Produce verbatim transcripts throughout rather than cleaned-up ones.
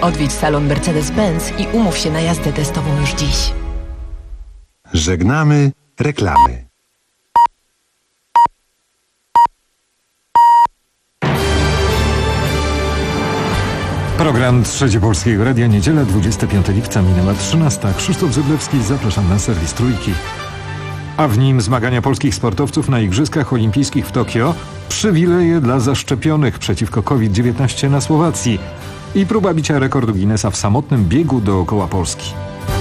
Odwiedź salon Mercedes-Benz i umów się na jazdę testową już dziś. Żegnamy reklamy. Program Trzecie Polskiego Radia, niedziela, dwudziestego piątego lipca, minęła trzynasta. Krzysztof Zyblewski, zapraszam na serwis Trójki. A w nim zmagania polskich sportowców na Igrzyskach Olimpijskich w Tokio, przywileje dla zaszczepionych przeciwko COVID dziewiętnaście na Słowacji i próba bicia rekordu Guinnessa w samotnym biegu dookoła Polski.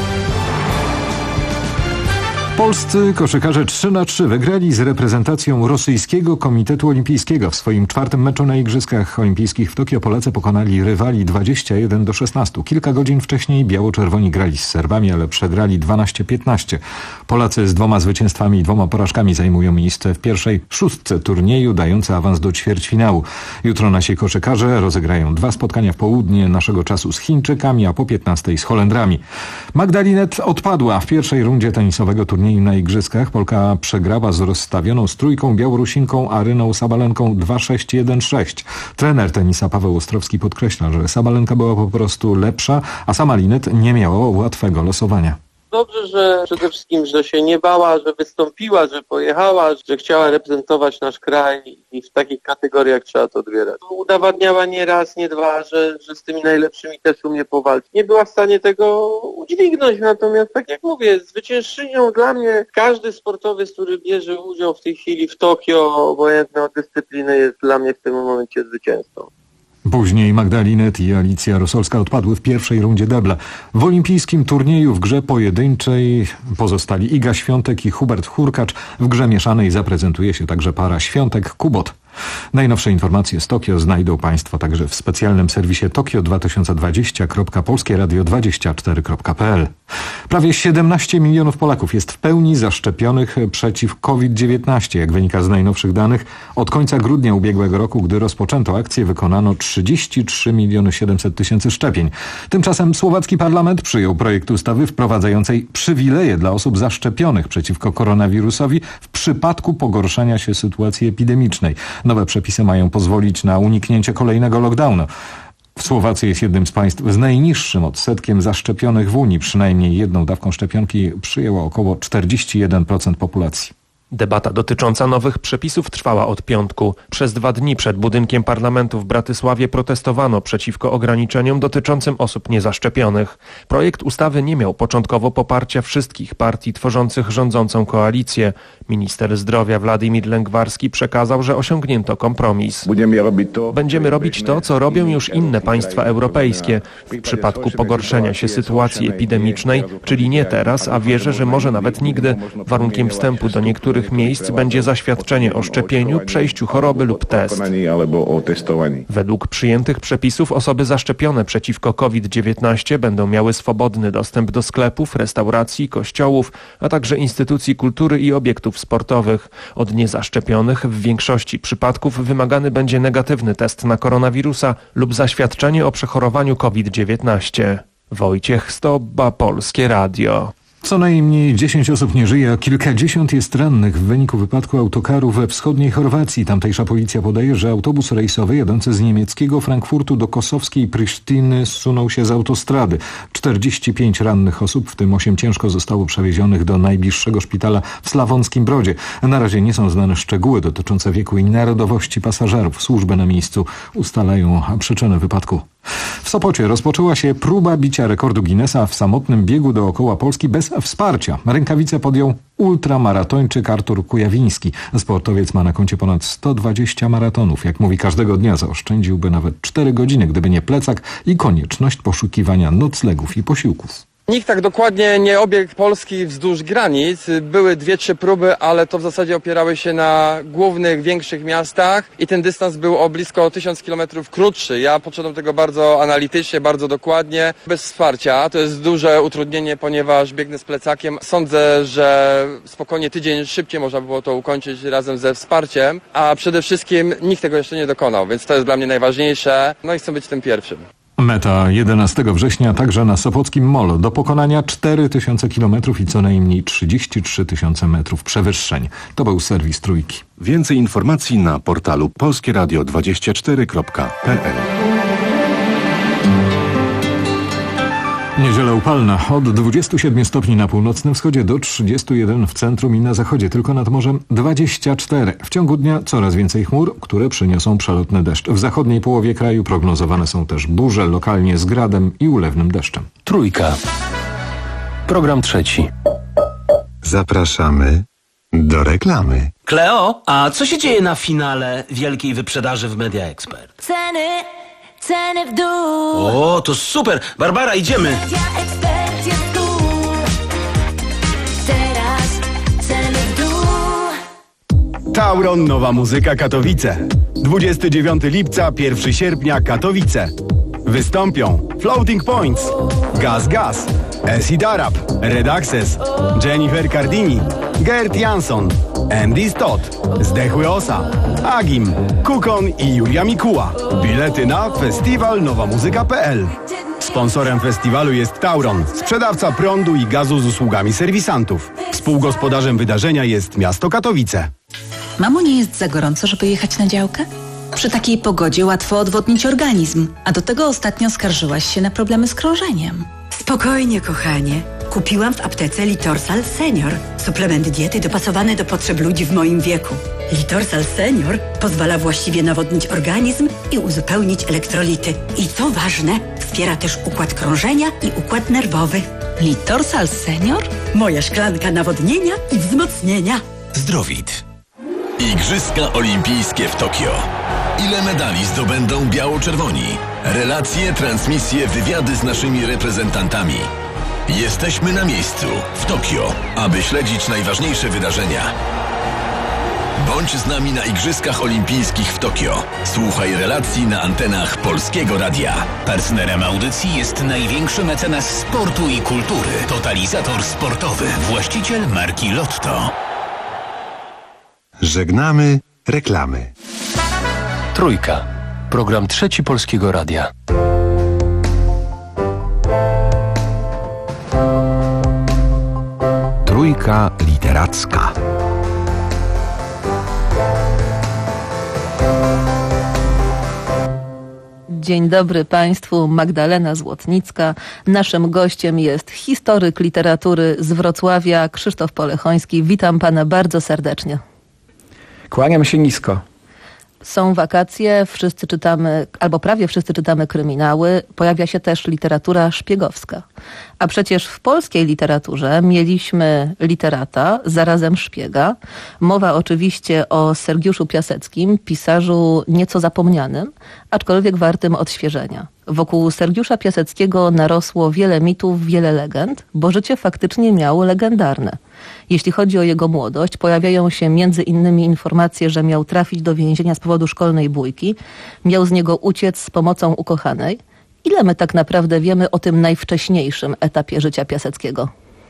Polscy koszykarze trzy na trzy wygrali z reprezentacją rosyjskiego Komitetu Olimpijskiego. W swoim czwartym meczu na Igrzyskach Olimpijskich w Tokio Polacy pokonali rywali dwadzieścia jeden do szesnastu. Kilka godzin wcześniej biało-czerwoni grali z Serbami, ale przegrali dwanaście piętnaście. Polacy z dwoma zwycięstwami i dwoma porażkami zajmują miejsce w pierwszej szóstce turnieju, dające awans do ćwierćfinału. Jutro nasi koszykarze rozegrają dwa spotkania w południe naszego czasu z Chińczykami, a po piętnastej z Holendrami. Magda Linette odpadła w pierwszej rundzie tenisowego turnieju na Igrzyskach. Polka przegrała z rozstawioną z trójką Białorusinką Aryną Sabalenką dwa sześć jeden sześć. Trener tenisa Paweł Ostrowski podkreśla, że Sabalenka była po prostu lepsza, a sama Linette nie miała łatwego losowania. Dobrze, że przede wszystkim, że się nie bała, że wystąpiła, że pojechała, że chciała reprezentować nasz kraj i w takich kategoriach trzeba to odbierać. Udowadniała nie raz, nie dwa, że, że z tymi najlepszymi też umie powalczyć. Nie była w stanie tego udźwignąć, natomiast tak jak mówię, zwyciężczynią dla mnie każdy sportowiec, który bierze udział w tej chwili w Tokio, obojętnie od dyscypliny, jest dla mnie w tym momencie zwycięzcą. Później Magda Linette i Alicja Rosolska odpadły w pierwszej rundzie debla. W olimpijskim turnieju w grze pojedynczej pozostali Iga Świątek i Hubert Hurkacz. W grze mieszanej zaprezentuje się także para Świątek-Kubot. Najnowsze informacje z Tokio znajdą Państwo także w specjalnym serwisie tokio dwa tysiące dwadzieścia kropka polskie radio dwadzieścia cztery kropka p l. Prawie siedemnaście milionów Polaków jest w pełni zaszczepionych przeciw COVID dziewiętnaście. Jak wynika z najnowszych danych, od końca grudnia ubiegłego roku, gdy rozpoczęto akcję, wykonano trzydzieści trzy miliony siedemset tysięcy szczepień. Tymczasem słowacki parlament przyjął projekt ustawy wprowadzającej przywileje dla osób zaszczepionych przeciwko koronawirusowi w przypadku pogorszenia się sytuacji epidemicznej. Nowe przepisy mają pozwolić na uniknięcie kolejnego lockdownu. Słowacja jest jednym z państw z najniższym odsetkiem zaszczepionych w Unii. Przynajmniej jedną dawką szczepionki przyjęło około czterdzieści jeden procent populacji. Debata dotycząca nowych przepisów trwała od piątku. Przez dwa dni przed budynkiem parlamentu w Bratysławie protestowano przeciwko ograniczeniom dotyczącym osób niezaszczepionych. Projekt ustawy nie miał początkowo poparcia wszystkich partii tworzących rządzącą koalicję. Minister zdrowia Władimir Lęgwarski przekazał, że osiągnięto kompromis. Będziemy robić to, co robią już inne państwa europejskie w przypadku pogorszenia się sytuacji epidemicznej, czyli nie teraz, a wierzę, że może nawet nigdy. Warunkiem wstępu do niektórych miejsc będzie zaświadczenie o szczepieniu, przejściu choroby lub test. Według przyjętych przepisów osoby zaszczepione przeciwko COVID dziewiętnaście będą miały swobodny dostęp do sklepów, restauracji, kościołów, a także instytucji kultury i obiektów sportowych. Od niezaszczepionych w większości przypadków wymagany będzie negatywny test na koronawirusa lub zaświadczenie o przechorowaniu COVID dziewiętnaście. Wojciech Stobba, Polskie Radio. Co najmniej dziesięć osób nie żyje, a kilkadziesiąt jest rannych w wyniku wypadku autokaru we wschodniej Chorwacji. Tamtejsza policja podaje, że autobus rejsowy jadący z niemieckiego Frankfurtu do kosowskiej Prysztyny zsunął się z autostrady. czterdzieści pięć rannych osób, w tym osiem ciężko, zostało przewiezionych do najbliższego szpitala w Sławonskim Brodzie. Na razie nie są znane szczegóły dotyczące wieku i narodowości pasażerów. Służby na miejscu ustalają przyczynę wypadku. W Sopocie rozpoczęła się próba bicia rekordu Guinnessa w samotnym biegu dookoła Polski bez wsparcia. Rękawice podjął ultramaratończyk Artur Kujawiński. Sportowiec ma na koncie ponad sto dwadzieścia maratonów. Jak mówi, każdego dnia zaoszczędziłby nawet cztery godziny, gdyby nie plecak i konieczność poszukiwania noclegów i posiłków. Nikt tak dokładnie nie obiegł Polski wzdłuż granic. Były dwie, trzy próby, ale to w zasadzie opierały się na głównych, większych miastach i ten dystans był o blisko tysiąc kilometrów krótszy. Ja podszedłem do tego bardzo analitycznie, bardzo dokładnie, bez wsparcia. To jest duże utrudnienie, ponieważ biegnę z plecakiem. Sądzę, że spokojnie tydzień szybciej można było to ukończyć razem ze wsparciem, a przede wszystkim nikt tego jeszcze nie dokonał, więc to jest dla mnie najważniejsze. No i chcę być tym pierwszym. Meta jedenastego września także na Sopockim Molo. Do pokonania cztery tysiące kilometrów i co najmniej trzydzieści trzy tysiące metrów przewyższeń. To był serwis Trójki. Więcej informacji na portalu polskie radio dwadzieścia cztery kropka p l. upalna. Od dwudziestu siedmiu stopni na północnym wschodzie do trzydziestu jeden w centrum i na zachodzie. Tylko nad morzem dwadzieścia cztery. W ciągu dnia coraz więcej chmur, które przyniosą przelotny deszcz. W zachodniej połowie kraju prognozowane są też burze, lokalnie z gradem i ulewnym deszczem. Trójka. Program trzeci. Zapraszamy do reklamy. Kleo, a co się dzieje na finale wielkiej wyprzedaży w Media Expert? Ceny, ceny w dół. O, to super! Barbara, idziemy! Media Expert jest tu. Teraz ceny w dół. Tauron Nowa Muzyka Katowice. dwudziestego dziewiątego lipca, pierwszego sierpnia Katowice. Wystąpią Floating Points, Gaz Gaz, Acid Arab, Red Access, Jennifer Cardini, Gert Jansson, Andy Stott, Zdechły Osa, Agim, Kukon i Julia Mikuła. Bilety na festiwal nowa muzyka kropka p l. Sponsorem festiwalu jest Tauron, sprzedawca prądu i gazu z usługami serwisantów. Współgospodarzem wydarzenia jest miasto Katowice. Mamo, nie jest za gorąco, żeby jechać na działkę? Przy takiej pogodzie łatwo odwodnić organizm, a do tego ostatnio skarżyłaś się na problemy z krążeniem. Spokojnie, kochanie. Kupiłam w aptece Litorsal Senior. Suplement diety dopasowany do potrzeb ludzi w moim wieku. Litorsal Senior pozwala właściwie nawodnić organizm i uzupełnić elektrolity. I co ważne, wspiera też układ krążenia i układ nerwowy. Litorsal Senior? Moja szklanka nawodnienia i wzmocnienia. Zdrowit. Igrzyska Olimpijskie w Tokio. Ile medali zdobędą biało-czerwoni? Relacje, transmisje, wywiady z naszymi reprezentantami. Jesteśmy na miejscu, w Tokio, aby śledzić najważniejsze wydarzenia. Bądź z nami na Igrzyskach Olimpijskich w Tokio. Słuchaj relacji na antenach Polskiego Radia. Partnerem audycji jest największy mecenas sportu i kultury. Totalizator sportowy, właściciel marki Lotto. Żegnamy reklamy. Trójka. Program trzeci Polskiego Radia. Trójka literacka. Dzień dobry Państwu, Magdalena Złotnicka. Naszym gościem jest historyk literatury z Wrocławia, Krzysztof Polechoński. Witam Pana bardzo serdecznie. Kłaniam się nisko. Są wakacje, wszyscy czytamy, albo prawie wszyscy czytamy kryminały, pojawia się też literatura szpiegowska. A przecież w polskiej literaturze mieliśmy literata, zarazem szpiega. Mowa oczywiście o Sergiuszu Piaseckim, pisarzu nieco zapomnianym, aczkolwiek wartym odświeżenia. Wokół Sergiusza Piaseckiego narosło wiele mitów, wiele legend, bo życie faktycznie miało legendarne. Jeśli chodzi o jego młodość, pojawiają się między innymi informacje, że miał trafić do więzienia z powodu szkolnej bójki, miał z niego uciec z pomocą ukochanej. Ile my tak naprawdę wiemy o tym najwcześniejszym etapie życia Piaseckiego?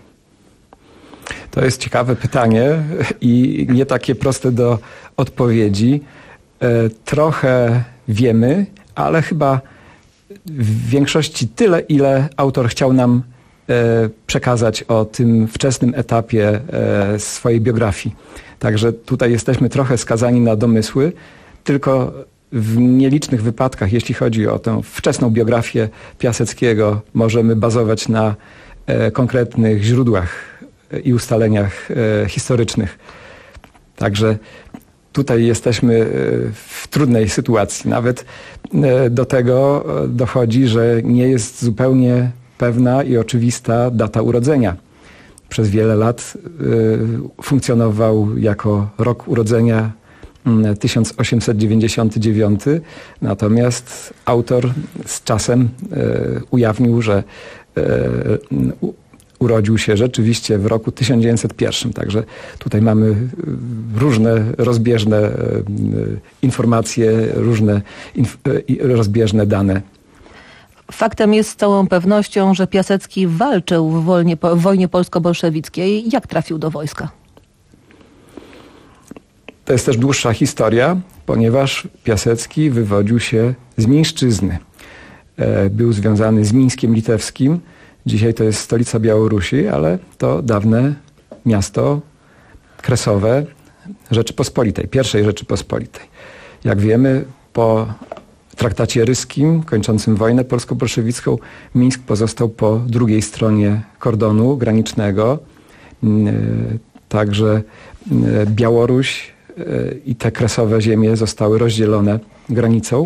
To jest ciekawe pytanie i nie takie proste do odpowiedzi. Trochę wiemy, ale chyba w większości tyle, ile autor chciał nam przekazać o tym wczesnym etapie swojej biografii. Także tutaj jesteśmy trochę skazani na domysły, tylko w nielicznych wypadkach, jeśli chodzi o tę wczesną biografię Piaseckiego, możemy bazować na konkretnych źródłach i ustaleniach historycznych. Także tutaj jesteśmy w trudnej sytuacji. Nawet do tego dochodzi, że nie jest zupełnie pewna i oczywista data urodzenia. Przez wiele lat funkcjonował jako rok urodzenia tysiąc osiemset dziewięćdziesiąty dziewiąty, natomiast autor z czasem ujawnił, że urodził się rzeczywiście w roku tysiąc dziewięćset jeden. Także tutaj mamy różne rozbieżne informacje, różne inf- rozbieżne dane. Faktem jest z całą pewnością, że Piasecki walczył w, wolnie, w wojnie polsko-bolszewickiej. Jak trafił do wojska? To jest też dłuższa historia, ponieważ Piasecki wywodził się z Mińszczyzny. Był związany z Mińskiem Litewskim. Dzisiaj to jest stolica Białorusi, ale to dawne miasto kresowe Rzeczypospolitej, pierwszej Rzeczypospolitej. Jak wiemy, po traktacie ryskim kończącym wojnę polsko-bolszewicką Mińsk pozostał po drugiej stronie kordonu granicznego. Także Białoruś i te kresowe ziemie zostały rozdzielone granicą.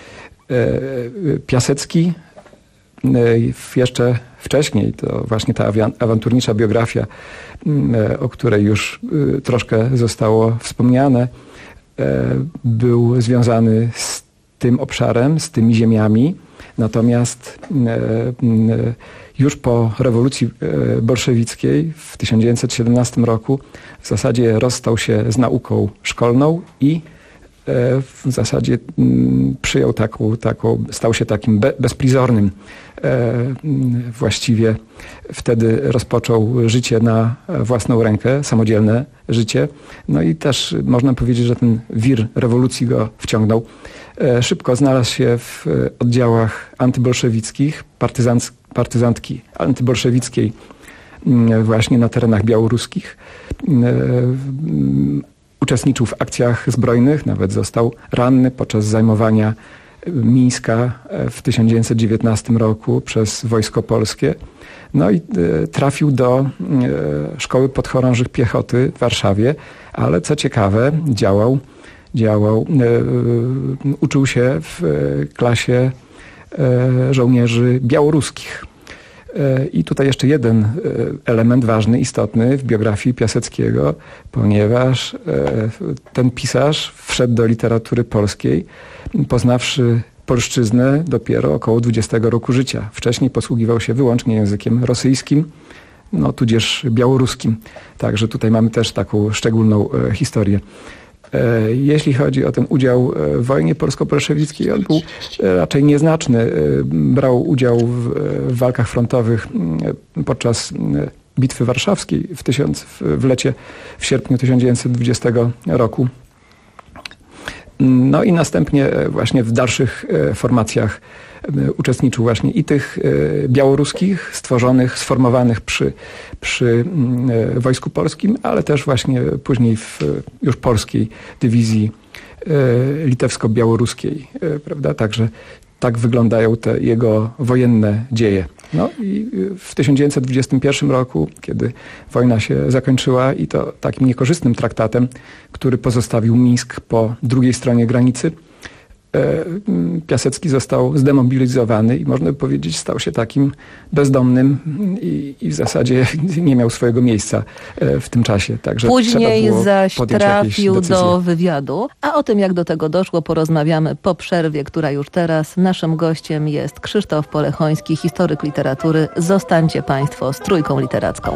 Piasecki jeszcze wcześniej, to właśnie ta awanturnicza biografia, o której już troszkę zostało wspomniane, był związany z tym obszarem, z tymi ziemiami. Natomiast już po rewolucji bolszewickiej w tysiąc dziewięćset siedemnastym roku w zasadzie rozstał się z nauką szkolną i w zasadzie przyjął taką, taką stał się takim bezprizornym. Właściwie wtedy rozpoczął życie na własną rękę, samodzielne życie. No i też można powiedzieć, że ten wir rewolucji go wciągnął. Szybko znalazł się w oddziałach antybolszewickich, partyzant, partyzantki antybolszewickiej właśnie na terenach białoruskich. Uczestniczył w akcjach zbrojnych, nawet został ranny podczas zajmowania Mińska w tysiąc dziewięćset dziewiętnastym roku przez Wojsko Polskie. No i trafił do Szkoły Podchorążych Piechoty w Warszawie, ale co ciekawe, działał, działał, uczył się w klasie żołnierzy białoruskich. I tutaj jeszcze jeden element ważny, istotny w biografii Piaseckiego, ponieważ ten pisarz wszedł do literatury polskiej, poznawszy polszczyznę dopiero około dwudziestego roku życia. Wcześniej posługiwał się wyłącznie językiem rosyjskim, no tudzież białoruskim. Także tutaj mamy też taką szczególną historię. Jeśli chodzi o ten udział w wojnie polsko-bolszewickiej, on był raczej nieznaczny. Brał udział w walkach frontowych podczas Bitwy Warszawskiej w, tysiąc, w lecie, w sierpniu tysiąc dziewięćset dwudziestego roku. No i następnie właśnie w dalszych formacjach uczestniczył właśnie i tych białoruskich, stworzonych, sformowanych przy, przy Wojsku Polskim, ale też właśnie później w już polskiej dywizji litewsko-białoruskiej, prawda? Także tak wyglądają te jego wojenne dzieje. No i w tysiąc dziewięćset dwudziestym pierwszym roku, kiedy wojna się zakończyła i to takim niekorzystnym traktatem, który pozostawił Mińsk po drugiej stronie granicy, Piasecki został zdemobilizowany i można by powiedzieć stał się takim bezdomnym i, i w zasadzie nie miał swojego miejsca w tym czasie. Także później zaś trafił do wywiadu, a o tym jak do tego doszło porozmawiamy po przerwie, która już teraz. Naszym gościem jest Krzysztof Polechoński, historyk literatury. Zostańcie Państwo z Trójką Literacką.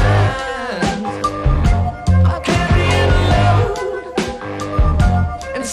And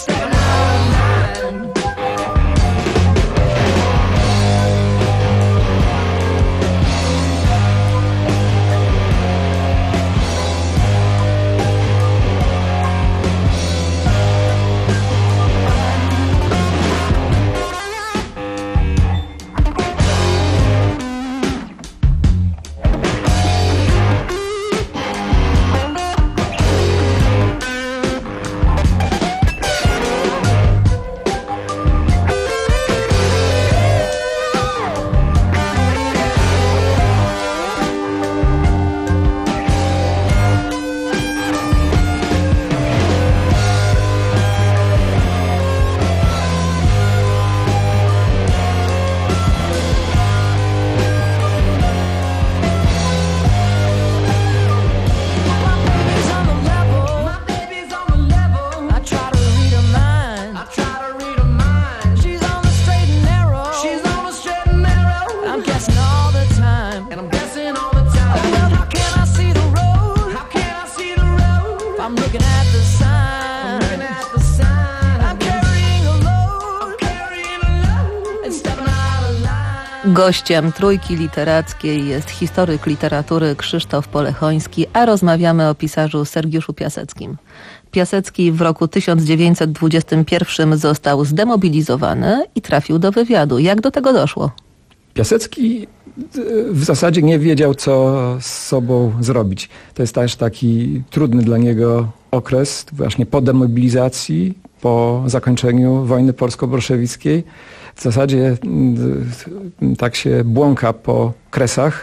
Gościem Trójki Literackiej jest historyk literatury Krzysztof Polechoński, a rozmawiamy o pisarzu Sergiuszu Piaseckim. Piasecki w roku tysiąc dziewięćset dwudziestym pierwszym został zdemobilizowany i trafił do wywiadu. Jak do tego doszło? Piasecki w zasadzie nie wiedział, co z sobą zrobić. To jest też taki trudny dla niego okres, właśnie po demobilizacji, po zakończeniu wojny polsko-bolszewickiej. W zasadzie tak się błąka po kresach.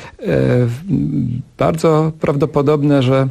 Bardzo prawdopodobne, że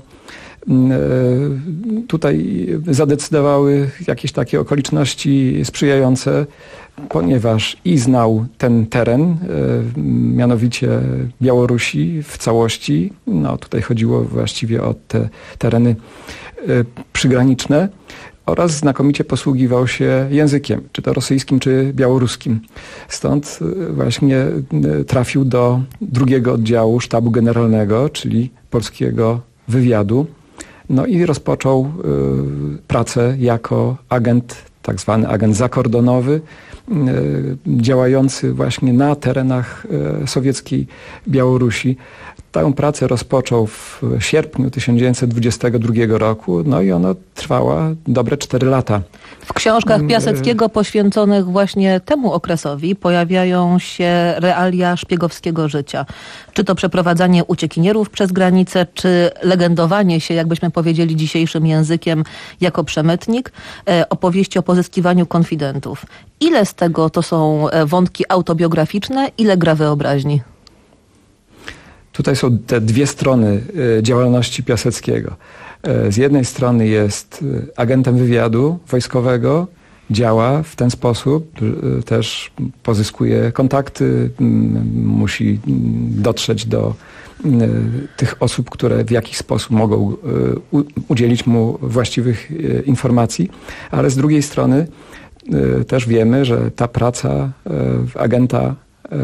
tutaj zadecydowały jakieś takie okoliczności sprzyjające, ponieważ i znał ten teren, mianowicie Białorusi w całości. No tutaj chodziło właściwie o te tereny przygraniczne oraz znakomicie posługiwał się językiem, czy to rosyjskim, czy białoruskim. Stąd właśnie trafił do drugiego oddziału Sztabu Generalnego, czyli polskiego wywiadu. No i rozpoczął y, pracę jako agent, tak zwany agent zakordonowy, y, działający właśnie na terenach y, sowieckiej Białorusi. Tę pracę rozpoczął w sierpniu tysiąc dziewięćset dwudziestego drugiego roku, no i ona trwała dobre cztery lata. W książkach Piaseckiego poświęconych właśnie temu okresowi pojawiają się realia szpiegowskiego życia. Czy to przeprowadzanie uciekinierów przez granicę, czy legendowanie się, jakbyśmy powiedzieli dzisiejszym językiem, jako przemytnik, e, opowieści o pozyskiwaniu konfidentów. Ile z tego to są wątki autobiograficzne, ile gra wyobraźni? Tutaj są te dwie strony działalności Piaseckiego. Z jednej strony jest agentem wywiadu wojskowego, działa w ten sposób, też pozyskuje kontakty, musi dotrzeć do tych osób, które w jakiś sposób mogą udzielić mu właściwych informacji, ale z drugiej strony też wiemy, że ta praca agenta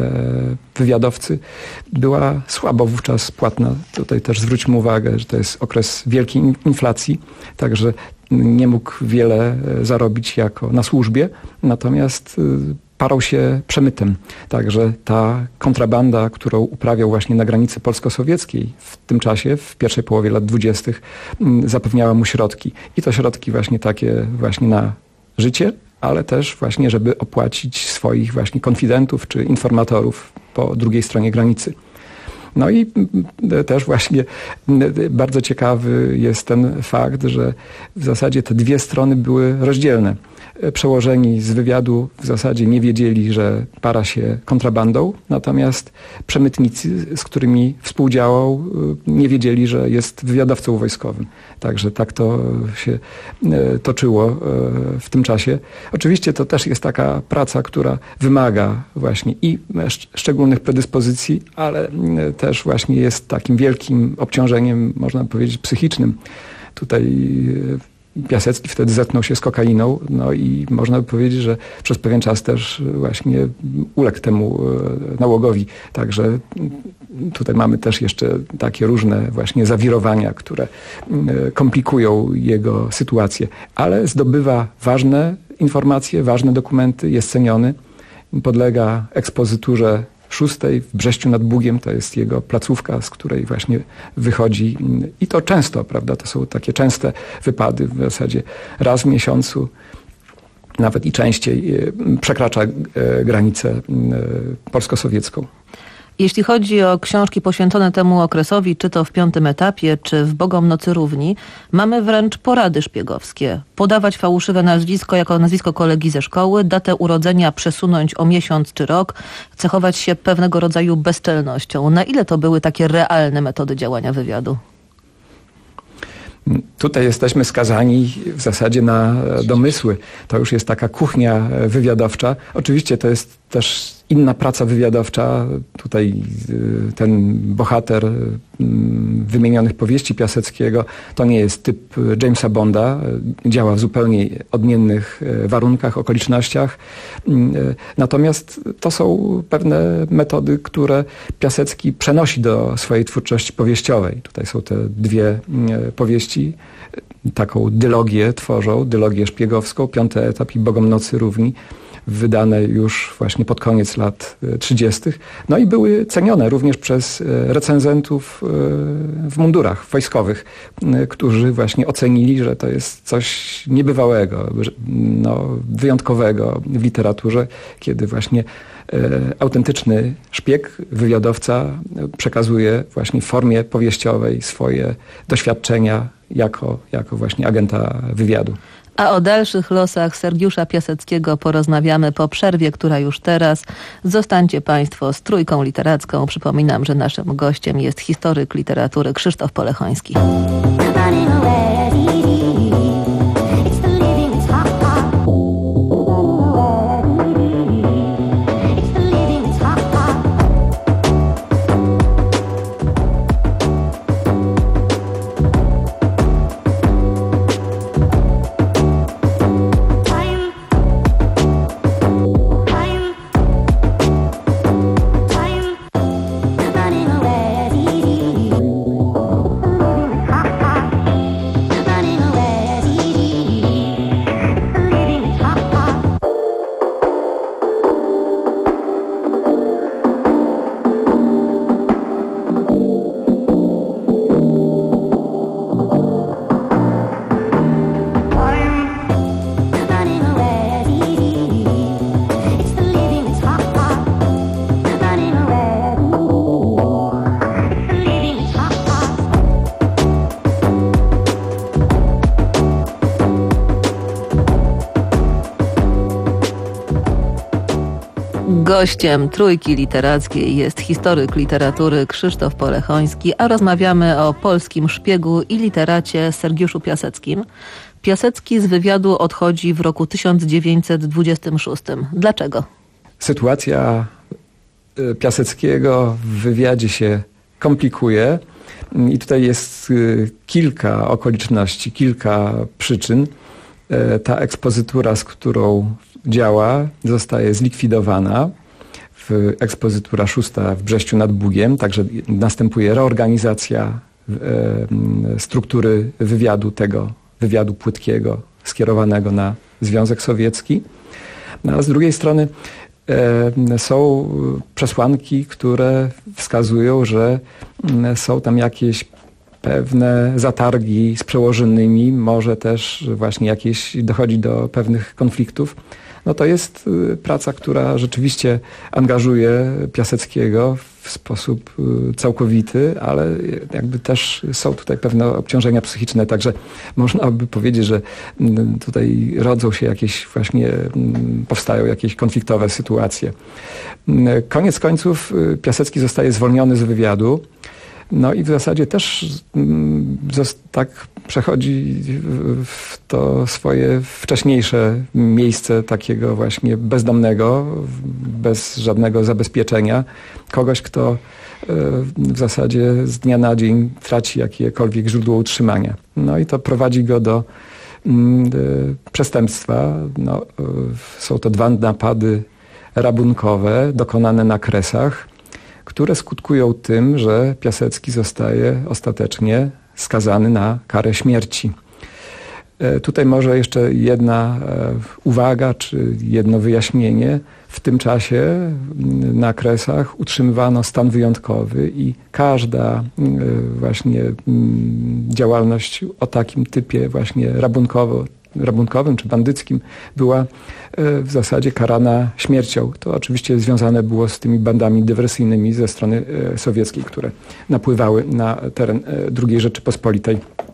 wywiadowcy była słabo wówczas płatna. Tutaj też zwróćmy uwagę, że to jest okres wielkiej inflacji, także nie mógł wiele zarobić jako na służbie, natomiast parał się przemytem. Także ta kontrabanda, którą uprawiał właśnie na granicy polsko-sowieckiej w tym czasie, w pierwszej połowie lat dwudziestych, zapewniała mu środki. I to środki właśnie takie właśnie na życie, ale też właśnie, żeby opłacić swoich właśnie konfidentów czy informatorów po drugiej stronie granicy. No i też właśnie bardzo ciekawy jest ten fakt, że w zasadzie te dwie strony były rozdzielne. Przełożeni z wywiadu w zasadzie nie wiedzieli, że para się kontrabandą, natomiast przemytnicy, z którymi współdziałał, nie wiedzieli, że jest wywiadowcą wojskowym. Także tak to się toczyło w tym czasie. Oczywiście to też jest taka praca, która wymaga właśnie i szczególnych predyspozycji, ale też właśnie jest takim wielkim obciążeniem, można powiedzieć, psychicznym. Tutaj Piasecki wtedy zetknął się z kokainą, no i można by powiedzieć, że przez pewien czas też właśnie uległ temu nałogowi. Także tutaj mamy też jeszcze takie różne właśnie zawirowania, które komplikują jego sytuację. Ale zdobywa ważne informacje, ważne dokumenty, jest ceniony, podlega ekspozyturze szóstej w Brześciu nad Bugiem, to jest jego placówka, z której właśnie wychodzi i to często, prawda, to są takie częste wypady, w zasadzie raz w miesiącu, nawet i częściej przekracza granicę polsko-sowiecką. Jeśli chodzi o książki poświęcone temu okresowi, czy to w Piątym Etapie, czy w Bogom Nocy Równi, mamy wręcz porady szpiegowskie. Podawać fałszywe nazwisko jako nazwisko kolegi ze szkoły, datę urodzenia przesunąć o miesiąc czy rok, cechować się pewnego rodzaju bezczelnością. Na ile to były takie realne metody działania wywiadu? Tutaj jesteśmy skazani w zasadzie na domysły. To już jest taka kuchnia wywiadowcza. Oczywiście to jest też inna praca wywiadowcza. Tutaj ten bohater wymienionych powieści Piaseckiego to nie jest typ Jamesa Bonda. Działa w zupełnie odmiennych warunkach, okolicznościach. Natomiast to są pewne metody, które Piasecki przenosi do swojej twórczości powieściowej. Tutaj są te dwie powieści. Taką dylogię tworzą, dylogię szpiegowską, Piąty Etap i Bogom Nocy Równi. wydane już właśnie pod koniec lat trzydziestych. No i były cenione również przez recenzentów w mundurach wojskowych, którzy właśnie ocenili, że to jest coś niebywałego, no, wyjątkowego w literaturze, kiedy właśnie autentyczny szpieg, wywiadowca przekazuje właśnie w formie powieściowej swoje doświadczenia jako, jako właśnie agenta wywiadu. A o dalszych losach Sergiusza Piaseckiego porozmawiamy po przerwie, która już teraz. Zostańcie Państwo z Trójką Literacką. Przypominam, że naszym gościem jest historyk literatury Krzysztof Polechoński. Gościem Trójki Literackiej jest historyk literatury Krzysztof Polechoński, a rozmawiamy o polskim szpiegu i literacie Sergiuszu Piaseckim. Piasecki z wywiadu odchodzi w roku tysiąc dziewięćset dwudziestym szóstym. Dlaczego? Sytuacja Piaseckiego w wywiadzie się komplikuje i tutaj jest kilka okoliczności, kilka przyczyn. Ta ekspozytura, z którą działa, zostaje zlikwidowana. Ekspozytura szósta w Brześciu nad Bugiem, także następuje reorganizacja e, struktury wywiadu, tego wywiadu płytkiego skierowanego na Związek Sowiecki. No, a z drugiej strony e, są przesłanki, które wskazują, że m, są tam jakieś pewne zatargi z przełożonymi, może też właśnie jakieś dochodzi do pewnych konfliktów. No to jest praca, która rzeczywiście angażuje Piaseckiego w sposób całkowity, ale jakby też są tutaj pewne obciążenia psychiczne, także można by powiedzieć, że tutaj rodzą się jakieś właśnie, powstają jakieś konfliktowe sytuacje. Koniec końców Piasecki zostaje zwolniony z wywiadu. No i w zasadzie też tak przechodzi w to swoje wcześniejsze miejsce takiego właśnie bezdomnego, bez żadnego zabezpieczenia. Kogoś, kto w zasadzie z dnia na dzień traci jakiekolwiek źródło utrzymania. No i to prowadzi go do przestępstwa. No, są to dwa napady rabunkowe dokonane na Kresach, które skutkują tym, że Piasecki zostaje ostatecznie skazany na karę śmierci. Tutaj może jeszcze jedna uwaga, czy jedno wyjaśnienie. W tym czasie na Kresach utrzymywano stan wyjątkowy i każda właśnie działalność o takim typie właśnie rabunkowo, rabunkowym czy bandyckim była w zasadzie karana śmiercią. To oczywiście związane było z tymi bandami dywersyjnymi ze strony sowieckiej, które napływały na teren drugiej Rzeczypospolitej.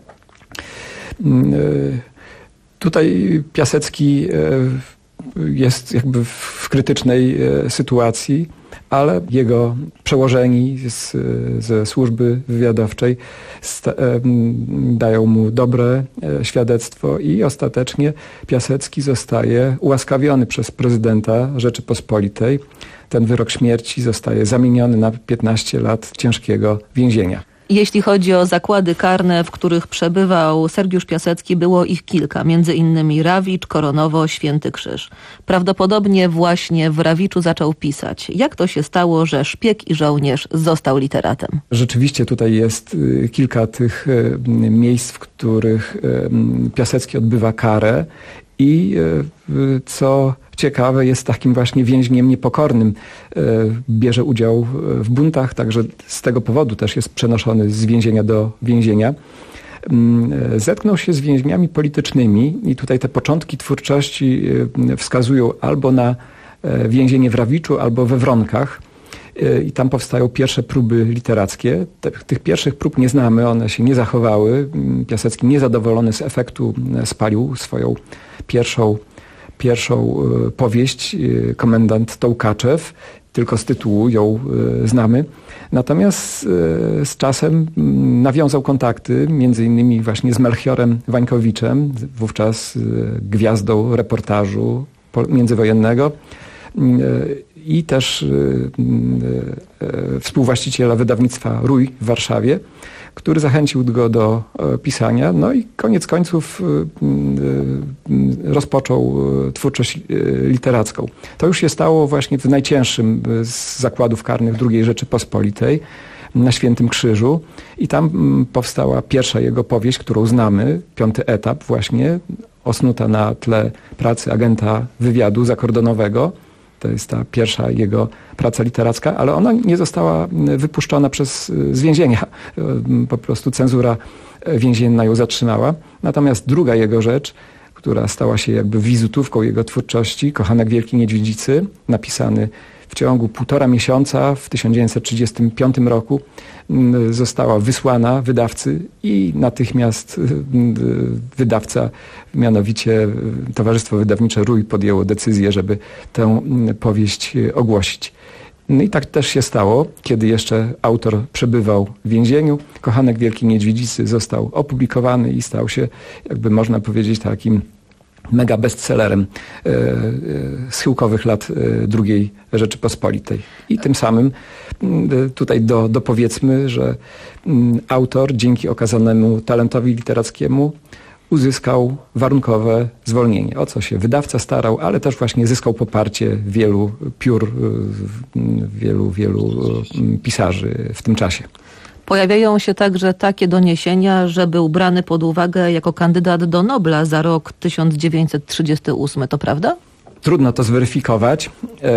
Tutaj Piasecki jest jakby w krytycznej sytuacji, ale jego przełożeni z, ze służby wywiadowczej sta, dają mu dobre świadectwo i ostatecznie Piasecki zostaje ułaskawiony przez prezydenta Rzeczypospolitej. Ten wyrok śmierci zostaje zamieniony na piętnaście lat ciężkiego więzienia. Jeśli chodzi o zakłady karne, w których przebywał Sergiusz Piasecki, było ich kilka, między innymi Rawicz, Koronowo, Święty Krzyż. Prawdopodobnie właśnie w Rawiczu zaczął pisać. Jak to się stało, że szpieg i żołnierz został literatem? Rzeczywiście tutaj jest kilka tych miejsc, w których Piasecki odbywa karę i co ciekawe, jest takim właśnie więźniem niepokornym. Bierze udział w buntach, także z tego powodu też jest przenoszony z więzienia do więzienia. Zetknął się z więźniami politycznymi i tutaj te początki twórczości wskazują albo na więzienie w Rawiczu, albo we Wronkach. I tam powstają pierwsze próby literackie. Tych pierwszych prób nie znamy, one się nie zachowały. Piasecki niezadowolony z efektu spalił swoją pierwszą, pierwszą powieść Komendant Tołkaczew. Tylko z tytułu ją znamy. Natomiast z czasem nawiązał kontakty między innymi właśnie z Melchiorem Wańkowiczem, wówczas gwiazdą reportażu międzywojennego i też współwłaściciela wydawnictwa Rój w Warszawie, który zachęcił go do pisania. No i koniec końców rozpoczął twórczość literacką. To już się stało właśnie w najcięższym z zakładów karnych drugiej Rzeczypospolitej, na Świętym Krzyżu. I tam powstała pierwsza jego powieść, którą znamy, Piąty etap właśnie, osnuta na tle pracy agenta wywiadu zakordonowego. To jest ta pierwsza jego praca literacka, ale ona nie została wypuszczona przez z więzienia. Po prostu cenzura więzienna ją zatrzymała. Natomiast druga jego rzecz, która stała się jakby wizytówką jego twórczości, Kochanek Wielkiej Niedźwiedzicy, napisany w ciągu półtora miesiąca w tysiąc dziewięćset trzydziestym piątym roku, została wysłana wydawcy i natychmiast wydawca, mianowicie Towarzystwo Wydawnicze Rój, podjęło decyzję, żeby tę powieść ogłosić. No i tak też się stało, kiedy jeszcze autor przebywał w więzieniu. Kochanek Wielkiej Niedźwiedzicy został opublikowany i stał się, jakby można powiedzieć, takim mega bestsellerem e, e, schyłkowych lat e, drugiej Rzeczypospolitej. I tym samym e, tutaj do, dopowiedzmy, że m, autor dzięki okazanemu talentowi literackiemu uzyskał warunkowe zwolnienie, o co się wydawca starał, ale też właśnie zyskał poparcie wielu piór, wielu, wielu pisarzy w tym czasie. Pojawiają się także takie doniesienia, że był brany pod uwagę jako kandydat do Nobla za rok tysiąc dziewięćset trzydziesty ósmy. To prawda? Trudno to zweryfikować.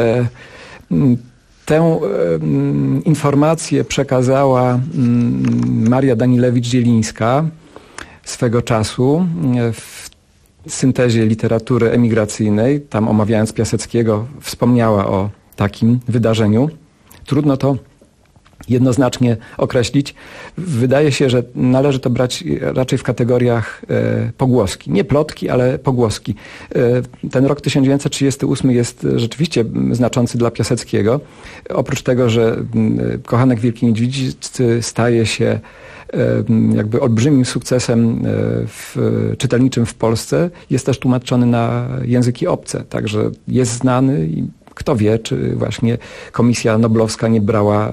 Tę informację przekazała Maria Danilewicz-Zielińska swego czasu w syntezie literatury emigracyjnej. Tam, omawiając Piaseckiego, wspomniała o takim wydarzeniu. Trudno to jednoznacznie określić. Wydaje się, że należy to brać raczej w kategoriach e, pogłoski. Nie plotki, ale pogłoski. E, ten rok tysiąc dziewięćset trzydziesty ósmy jest rzeczywiście znaczący dla Piaseckiego. Oprócz tego, że m, Kochanek Wielkiej Niedźwiedzicy staje się e, jakby olbrzymim sukcesem e, w, czytelniczym w Polsce, jest też tłumaczony na języki obce. Także jest znany i kto wie, czy właśnie Komisja Noblowska nie brała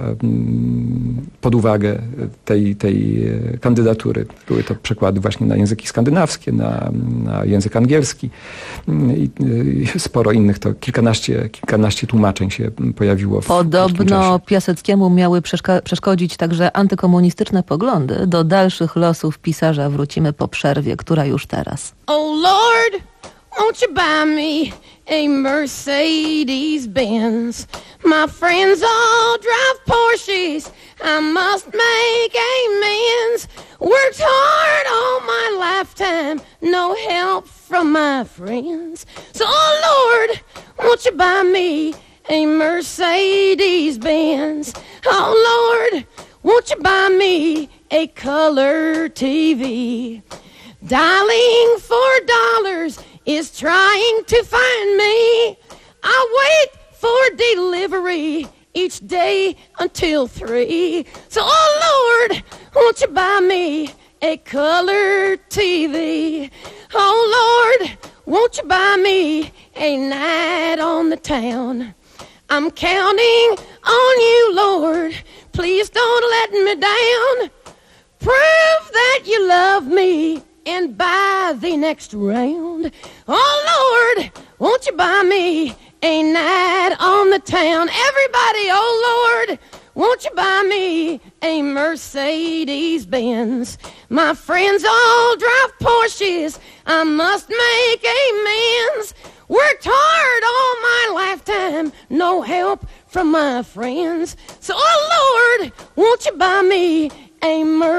pod uwagę tej, tej kandydatury. Były to przekłady właśnie na języki skandynawskie, na, na język angielski i, i sporo innych. To kilkanaście, kilkanaście tłumaczeń się pojawiło w Podobno Piaseckiemu miały przeszka- przeszkodzić także antykomunistyczne poglądy. Do dalszych losów pisarza wrócimy po przerwie, która już teraz. Oh Lord, won't you buy me a Mercedes-Benz? My friends all drive Porsches. I must make amends. Worked hard all my lifetime. No help from my friends. So, oh Lord, won't you buy me a Mercedes-Benz? Oh Lord, won't you buy me a color T V? Dialing for dollars is trying to find me. I wait for delivery each day until three. So, oh Lord, won't you buy me a color T V? Oh Lord, won't you buy me a night on the town? I'm counting on you, Lord. Please don't let me down. Prove that you love me and buy the next round. Oh Lord, won't you buy me a night on the town? Everybody, oh Lord, won't you buy me a Mercedes-Benz? My friends all drive Porsches. I must make amends. Worked hard all my lifetime, no help from my friends. So, oh Lord, won't you buy me a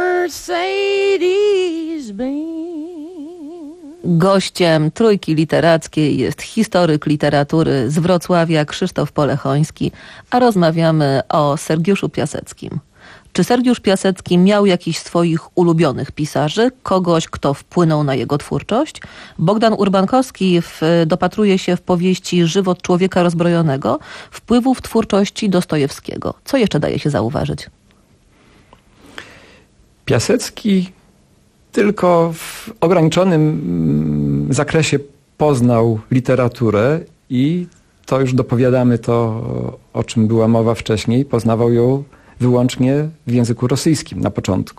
Mercedes-Benz? Gościem Trójki Literackiej jest historyk literatury z Wrocławia Krzysztof Polechoński, a rozmawiamy o Sergiuszu Piaseckim. Czy Sergiusz Piasecki miał jakichś swoich ulubionych pisarzy, kogoś, kto wpłynął na jego twórczość? Bogdan Urbankowski w, dopatruje się w powieści Żywot człowieka rozbrojonego wpływów twórczości Dostojewskiego. Co jeszcze daje się zauważyć? Piasecki tylko w ograniczonym zakresie poznał literaturę i to już dopowiadamy to, o czym była mowa wcześniej, poznawał ją wyłącznie w języku rosyjskim na początku.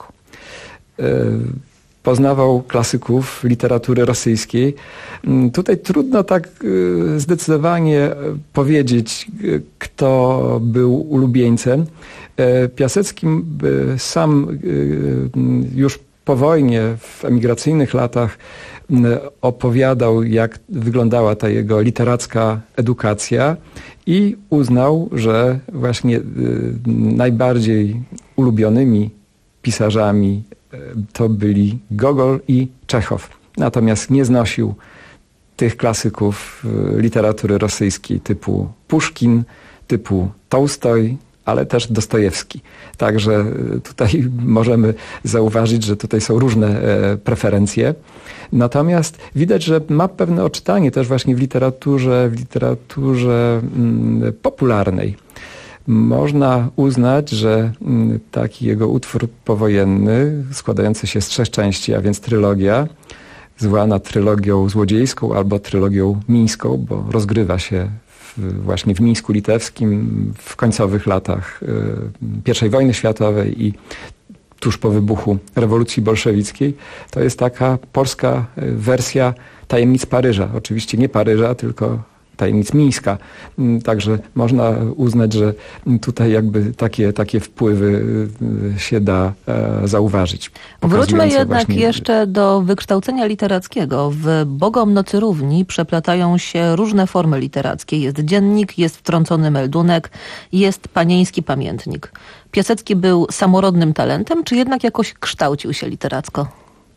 Poznawał klasyków literatury rosyjskiej. Tutaj trudno tak zdecydowanie powiedzieć, kto był ulubieńcem. Piasecki sam już po wojnie, w emigracyjnych latach opowiadał, jak wyglądała ta jego literacka edukacja i uznał, że właśnie najbardziej ulubionymi pisarzami to byli Gogol i Czechow. Natomiast nie znosił tych klasyków literatury rosyjskiej typu Puszkin, typu Tołstoj, ale też Dostojewski. Także tutaj możemy zauważyć, że tutaj są różne preferencje. Natomiast widać, że ma pewne odczytanie też właśnie w literaturze, w literaturze mm, popularnej. Można uznać, że mm, taki jego utwór powojenny, składający się z trzech części, a więc trylogia, zwana trylogią złodziejską albo trylogią mińską, bo rozgrywa się w, właśnie w Mińsku Litewskim w końcowych latach y, pierwszej wojny światowej i tuż po wybuchu rewolucji bolszewickiej. To jest taka polska wersja Tajemnic Paryża. Oczywiście nie Paryża, tylko Tajemnic Mińska. Także można uznać, że tutaj jakby takie, takie wpływy się da e, zauważyć. Wróćmy jednak właśnie... jeszcze do wykształcenia literackiego. W Bogom Nocy Równi przeplatają się różne formy literackie. Jest dziennik, jest wtrącony meldunek, jest panieński pamiętnik. Piasecki był samorodnym talentem, czy jednak jakoś kształcił się literacko?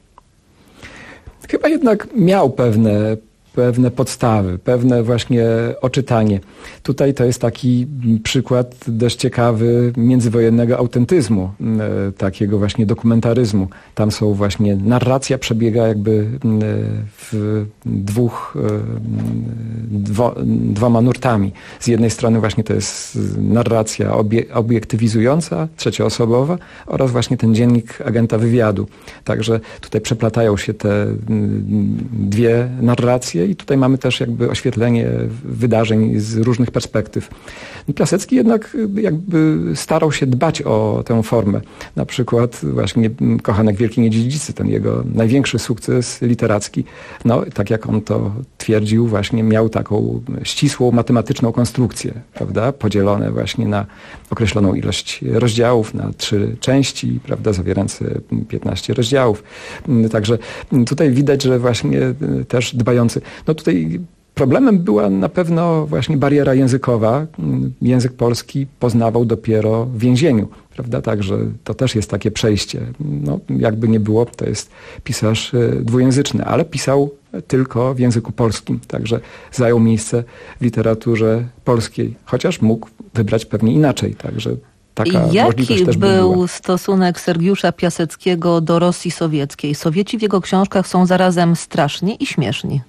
Chyba jednak miał pewne pewne podstawy, pewne właśnie oczytanie. Tutaj to jest taki przykład dość ciekawy międzywojennego autentyzmu, e, takiego właśnie dokumentaryzmu. Tam są właśnie, narracja przebiega jakby e, w dwóch, e, dwo, dwoma nurtami. Z jednej strony właśnie to jest narracja obie, obiektywizująca, trzecioosobowa oraz właśnie ten dziennik agenta wywiadu. Także tutaj przeplatają się te dwie narracje i tutaj mamy też jakby oświetlenie wydarzeń z różnych perspektyw. Piasecki jednak jakby starał się dbać o tę formę. Na przykład właśnie Kochanek Wielkiej Niedziedzicy, ten jego największy sukces literacki, no tak jak on to twierdził, właśnie miał taką ścisłą matematyczną konstrukcję, prawda, podzielone właśnie na określoną ilość rozdziałów, na trzy części, prawda, zawierające piętnaście rozdziałów. Także tutaj widać, że właśnie też dbający. No tutaj problemem była na pewno właśnie bariera językowa. Język polski poznawał dopiero w więzieniu, prawda? Także to też jest takie przejście. No, jakby nie było, to jest pisarz dwujęzyczny, ale pisał tylko w języku polskim. Także zajął miejsce w literaturze polskiej, chociaż mógł wybrać pewnie inaczej. Także taka możliwość też by był była. stosunek Sergiusza Piaseckiego do Rosji sowieckiej? Sowieci w jego książkach są zarazem straszni i śmieszni.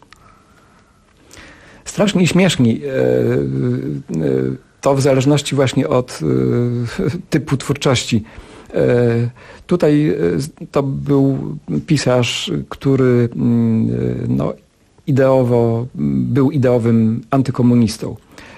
Strasznie śmieszni. To w zależności właśnie od typu twórczości. Tutaj to był pisarz, który no, ideowo był ideowym antykomunistą.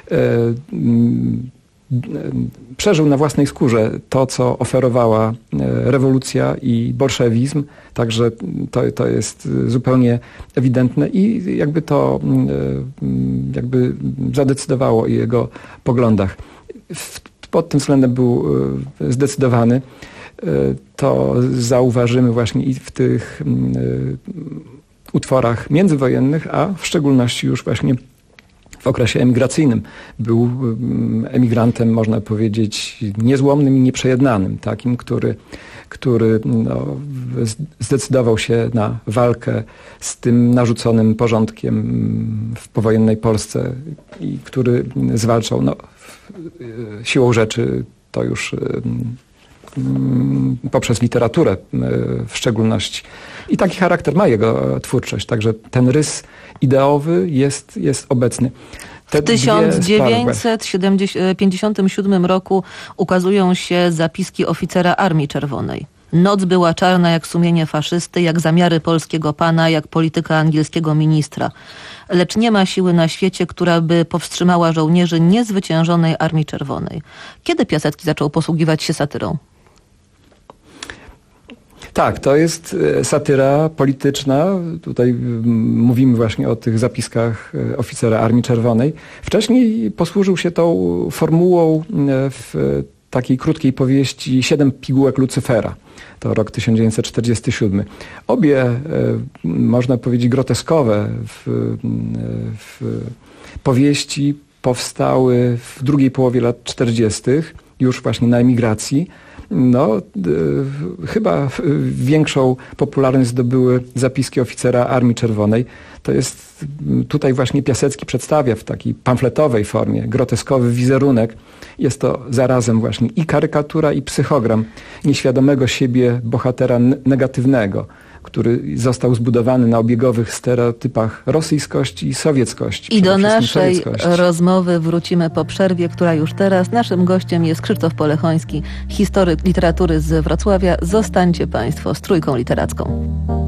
Przeżył na własnej skórze to, co oferowała rewolucja i bolszewizm, także to, to jest zupełnie ewidentne i jakby to jakby zadecydowało o jego poglądach. Pod tym względem był zdecydowany. To zauważymy właśnie i w tych utworach międzywojennych, a w szczególności już właśnie w okresie emigracyjnym. Był emigrantem, można powiedzieć, niezłomnym i nieprzejednanym, takim, który, który no, zdecydował się na walkę z tym narzuconym porządkiem w powojennej Polsce i który zwalczał no, siłą rzeczy to już poprzez literaturę w szczególności. I taki charakter ma jego twórczość, także ten rys ideowy jest, jest obecny. Te w tysiąc dziewięćset pięćdziesiątym siódmym roku ukazują się zapiski oficera Armii Czerwonej. Noc była czarna jak sumienie faszysty, jak zamiary polskiego pana, jak polityka angielskiego ministra. Lecz nie ma siły na świecie, która by powstrzymała żołnierzy niezwyciężonej Armii Czerwonej. Kiedy Piasecki zaczął posługiwać się satyrą? Tak, to jest satyra polityczna. Tutaj mówimy właśnie o tych zapiskach oficera Armii Czerwonej. Wcześniej posłużył się tą formułą w takiej krótkiej powieści Siedem pigułek Lucyfera. To rok tysiąc dziewięćset czterdziesty siódmy. Obie, można powiedzieć, groteskowe w, w powieści powstały w drugiej połowie lat czterdziestych, już właśnie na emigracji. No, y, chyba większą popularność zdobyły zapiski oficera Armii Czerwonej. To jest, tutaj właśnie Piasecki przedstawia w takiej pamfletowej formie groteskowy wizerunek. Jest to zarazem właśnie i karykatura, i psychogram nieświadomego siebie bohatera negatywnego, który został zbudowany na obiegowych stereotypach rosyjskości i sowieckości. I do naszej rozmowy wrócimy po przerwie, która już teraz. Naszym gościem jest Krzysztof Polechoński, historyk literatury z Wrocławia. Zostańcie Państwo z Trójką Literacką.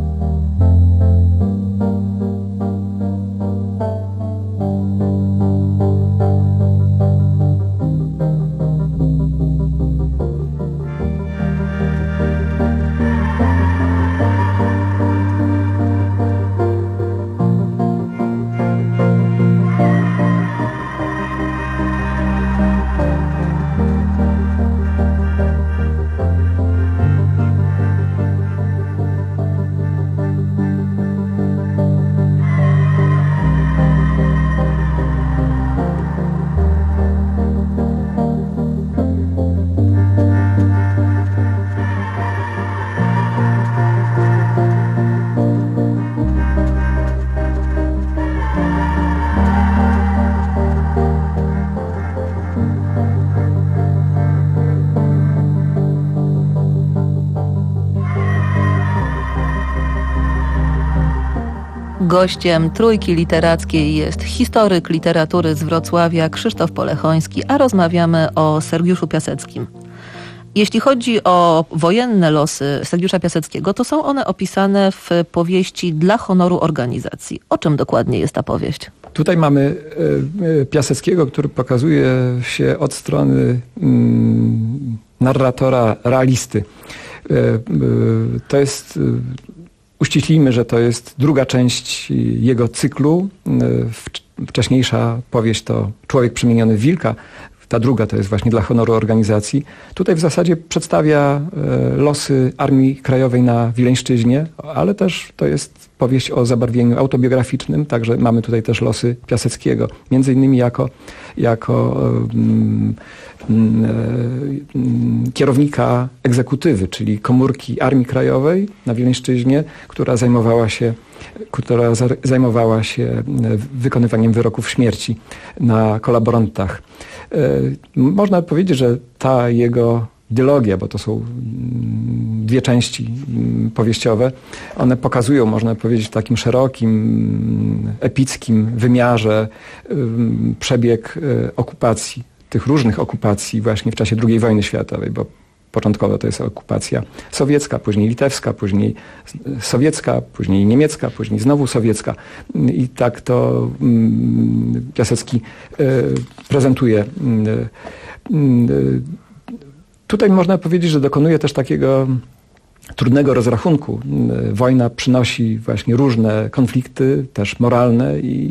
Gościem Trójki Literackiej jest historyk literatury z Wrocławia Krzysztof Polechoński, a rozmawiamy o Sergiuszu Piaseckim. Jeśli chodzi o wojenne losy Sergiusza Piaseckiego, to są one opisane w powieści Dla honoru organizacji. O czym dokładnie jest ta powieść? Tutaj mamy Piaseckiego, który pokazuje się od strony mm, narratora realisty. To jest... Uściślimy, że to jest druga część jego cyklu. Wcześniejsza powieść to Człowiek przemieniony w wilka. Ta druga to jest właśnie Dla honoru organizacji. Tutaj w zasadzie przedstawia losy Armii Krajowej na Wileńszczyźnie, ale też to jest powieść o zabarwieniu autobiograficznym, także mamy tutaj też losy Piaseckiego. Między innymi jako, jako um, um, kierownika egzekutywy, czyli komórki Armii Krajowej na Wileńszczyźnie, która zajmowała się, która zajmowała się wykonywaniem wyroków śmierci na kolaborantach. Można powiedzieć, że ta jego dialogia, bo to są dwie części powieściowe, one pokazują, można powiedzieć, w takim szerokim, epickim wymiarze przebieg okupacji, tych różnych okupacji właśnie w czasie drugiej wojny światowej, bo początkowo to jest okupacja sowiecka, później litewska, później sowiecka, później niemiecka, później znowu sowiecka. I tak to Piasecki prezentuje. Tutaj można powiedzieć, że dokonuje też takiego trudnego rozrachunku. Wojna przynosi właśnie różne konflikty, też moralne i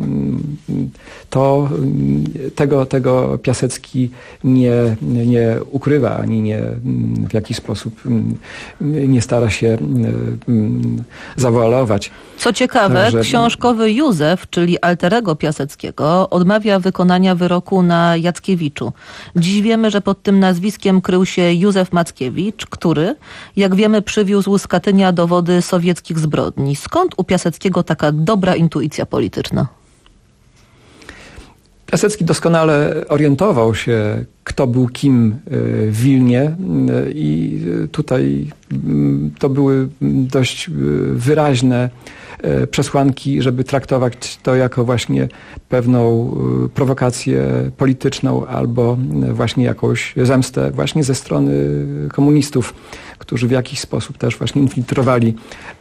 to tego, tego Piasecki nie, nie ukrywa, ani nie w jakiś sposób nie stara się zawoalować. Co ciekawe, że... książkowy Józef, czyli alterego Piaseckiego, odmawia wykonania wyroku na Jackiewiczu. Dziś wiemy, że pod tym nazwiskiem krył się Józef Mackiewicz, który, jak wiemy, przywiózł z Katynia dowody sowieckich zbrodni. Skąd u Piaseckiego taka dobra intuicja polityczna? Piasecki doskonale orientował się, kto był kim w Wilnie i tutaj to były dość wyraźne przesłanki, żeby traktować to jako właśnie pewną prowokację polityczną albo właśnie jakąś zemstę właśnie ze strony komunistów, którzy w jakiś sposób też właśnie infiltrowali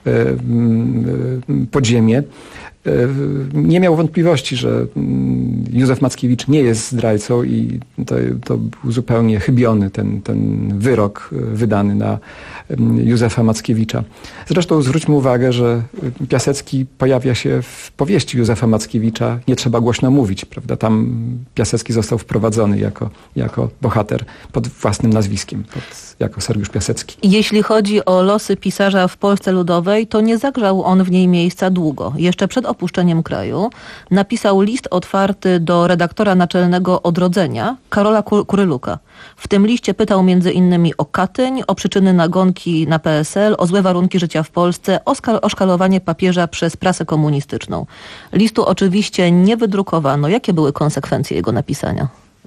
podziemie. Nie miał wątpliwości, że Józef Mackiewicz nie jest zdrajcą i to, to był zupełnie chybiony ten, ten wyrok wydany na Józefa Mackiewicza. Zresztą zwróćmy uwagę, że Piasecki pojawia się w powieści Józefa Mackiewicza Nie trzeba głośno mówić, prawda? Tam Piasecki został wprowadzony jako, jako bohater pod własnym nazwiskiem, pod, jako Sergiusz Piasecki. Jeśli chodzi o losy pisarza w Polsce Ludowej, to nie zagrzał on w niej miejsca długo. Jeszcze przed opuszczeniem kraju napisał list otwarty do redaktora naczelnego Odrodzenia, Karola Kuryluka. W tym liście pytał między innymi o Katyń, o przyczyny nagonki na P S L, o złe warunki życia w Polsce, o, skal- o szkalowanie papieża przez prasę komunistyczną. Listu oczywiście nie wydrukowano. Jakie były konsekwencje jego napisania?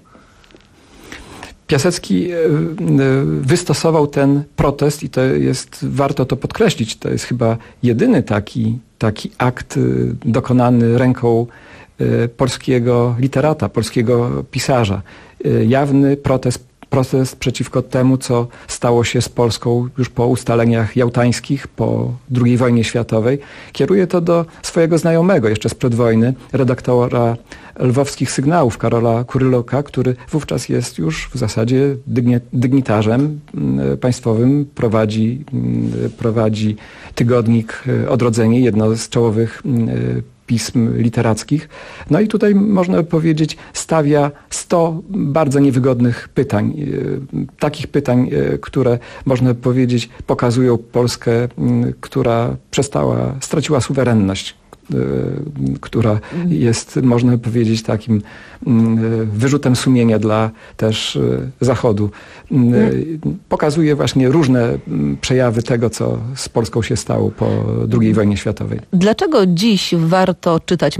Piasecki wystosował ten protest i to jest, warto to podkreślić, to jest chyba jedyny taki, taki akt dokonany ręką polskiego literata, polskiego pisarza. Jawny protest, protest przeciwko temu, co stało się z Polską już po ustaleniach jałtańskich, po drugiej wojnie światowej. Kieruje to do swojego znajomego jeszcze sprzed wojny, redaktora lwowskich sygnałów Karola Kuryluka, który wówczas jest już w zasadzie dygni- dygnitarzem państwowym, prowadzi, prowadzi tygodnik Odrodzenie, jedno z czołowych pism literackich. No i tutaj można powiedzieć stawia sto bardzo niewygodnych pytań. Takich pytań, które można powiedzieć pokazują Polskę, która przestała, straciła suwerenność, która jest, można powiedzieć, takim wyrzutem sumienia dla też Zachodu. Pokazuje właśnie różne przejawy tego, co z Polską się stało po drugiej wojnie światowej. Dlaczego dziś warto czytać...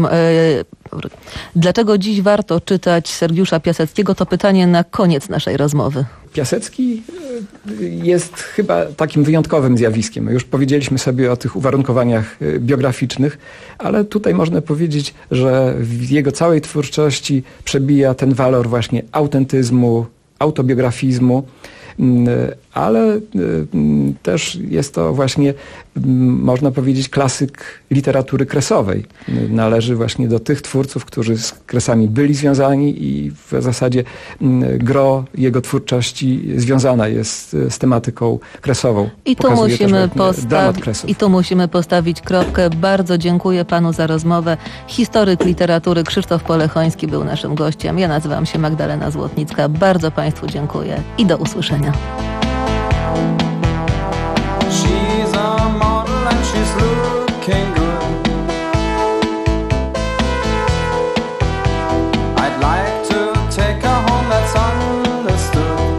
Dlaczego dziś warto czytać Sergiusza Piaseckiego? To pytanie na koniec naszej rozmowy. Piasecki jest chyba takim wyjątkowym zjawiskiem. Już powiedzieliśmy sobie o tych uwarunkowaniach biograficznych, ale tutaj można powiedzieć, że w jego całej twórczości przebija ten walor właśnie autentyzmu, autobiografizmu, ale też jest to właśnie, można powiedzieć, klasyk literatury kresowej. Należy właśnie do tych twórców, którzy z kresami byli związani i w zasadzie gro jego twórczości związana jest z tematyką kresową. I tu, musimy postawi- I tu musimy postawić kropkę. Bardzo dziękuję panu za rozmowę. Historyk literatury Krzysztof Polechoński był naszym gościem. Ja nazywam się Magdalena Złotnicka. Bardzo państwu dziękuję i do usłyszenia. She's a model and she's looking good. I'd like to take her home, that's understood.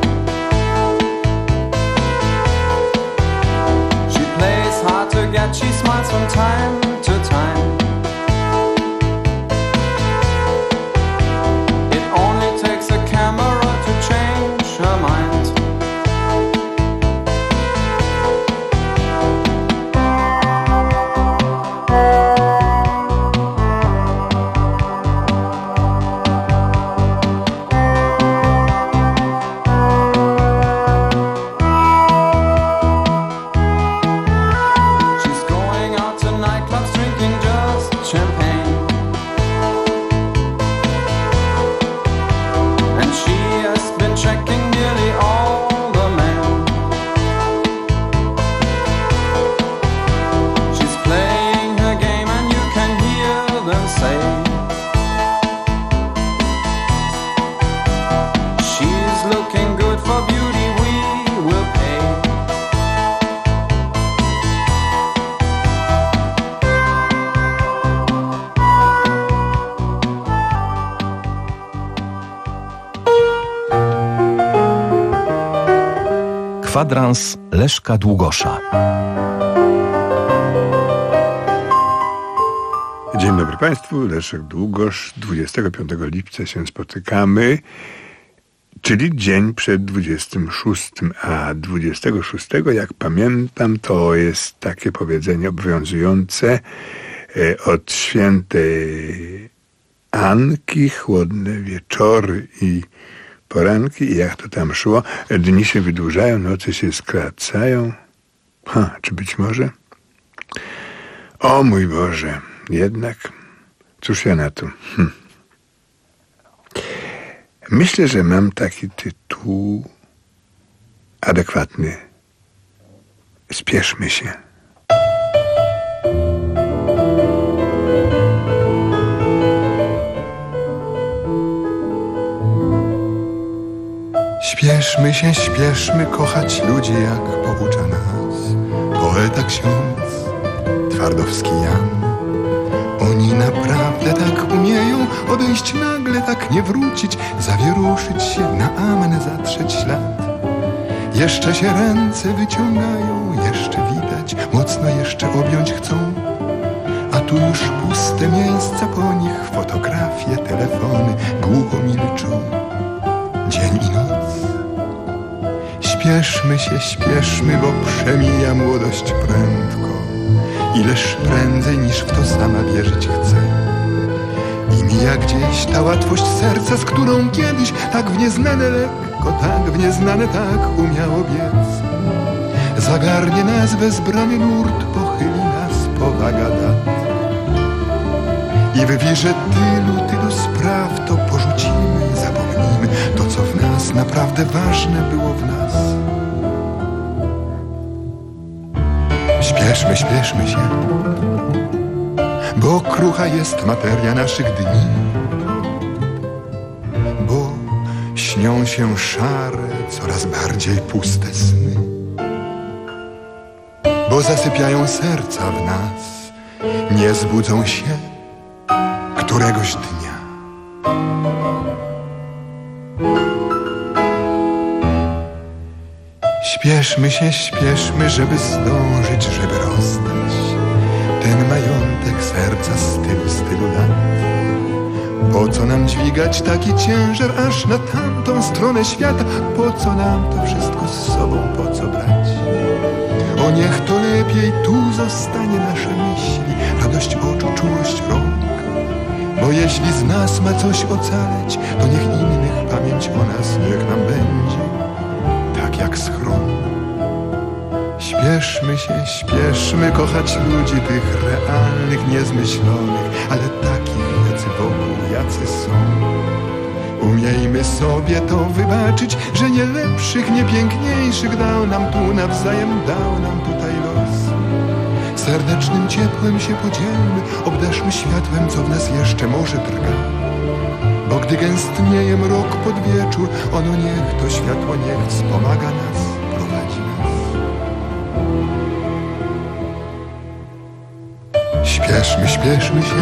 She plays hard to get, she smiles from time to time. It only takes a camera to change her mind. She's going out to nightclubs, drinking just Kwadrans Leszka Długosza. Dzień dobry Państwu, Leszek Długosz. dwudziestego piątego lipca się spotykamy, czyli dzień przed dwudziestym szóstym, a dwudziestego szóstego, jak pamiętam, to jest takie powiedzenie obowiązujące od świętej Anki, chłodne wieczory i poranki, i jak to tam szło, dni się wydłużają, noce się skracają. Ha, czy być może? O mój Boże, jednak, cóż ja na to? Hm. Myślę, że mam taki tytuł adekwatny. Spieszmy się. Śpieszmy się, śpieszmy kochać ludzi, jak poucza nas poeta ksiądz Twardowski Jan. Oni naprawdę tak umieją odejść nagle, tak nie wrócić, zawieruszyć się, na amen zatrzeć ślad. Jeszcze się ręce wyciągają, jeszcze widać, mocno jeszcze objąć chcą, a tu już puste miejsca po nich, fotografie, telefony głucho milczą. Dzień i noc. Śpieszmy się, śpieszmy, bo przemija młodość prędko, ileż prędzej niż w to sama wierzyć chce. I mija gdzieś ta łatwość serca, z którą kiedyś tak w nieznane lekko, tak w nieznane tak umiało biec. Zagarnie nas bezbrany nurt, pochyli nas powaga dat. I w wirze tylu, tylu spraw to porzucimy, zapomnijmy to, co w nas naprawdę ważne było w nas. Śpieszmy, śpieszmy się, bo krucha jest materia naszych dni, bo śnią się szare, coraz bardziej puste sny, bo zasypiają serca w nas, nie zbudzą się któregoś dnia. Śpieszmy się, śpieszmy, żeby zdążyć, żeby rozdać ten majątek serca z tylu, z tylu lat. Po co nam dźwigać taki ciężar aż na tamtą stronę świata? Po co nam to wszystko z sobą, po co brać? O niech to lepiej tu zostanie nasze myśli, radość oczu, czułość rąk. Bo jeśli z nas ma coś ocaleć, to niech innych pamięć o nas niech nam będzie tak jak schron. Śpieszmy się, śpieszmy kochać ludzi tych realnych, niezmyślonych, ale takich, jacy wokół, jacy są. Umiejmy sobie to wybaczyć, że nie lepszych, nie piękniejszych dał nam tu nawzajem, dał nam tutaj los. Serdecznym ciepłem się podzielmy, obdarzmy światłem, co w nas jeszcze może drga. Bo gdy gęstnieje mrok pod wieczór, ono niech to światło niech wspomaga nas, prowadzi nas. Śpieszmy, śpieszmy się,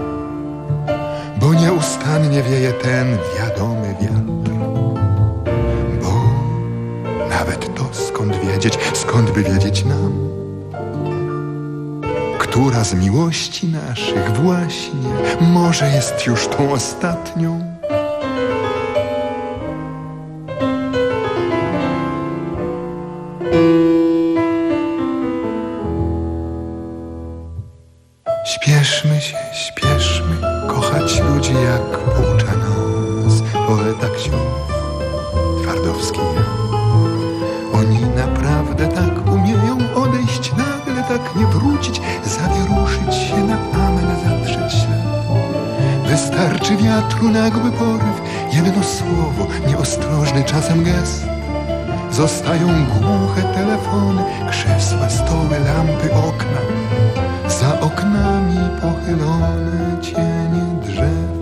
bo nieustannie wieje ten wiadomy wiatr. Bo nawet to skąd wiedzieć, skąd by wiedzieć nam, która z miłości naszych właśnie może jest już tą ostatnią. Śpieszmy się, śpieszmy kochać ludzi, jak poucza nas poeta ksiądz Twardowski Jan. Oni naprawdę tak umieją odejść nagle, tak nie wrócić, zawieruszyć się, na amen zatrzeć ślad. Wystarczy wiatru nagły poryw, jedno słowo, nieostrożny czasem gest. Zostają głuche telefony, krzesła, stoły, lampy, okna. Za oknami pochylone cienie drzew.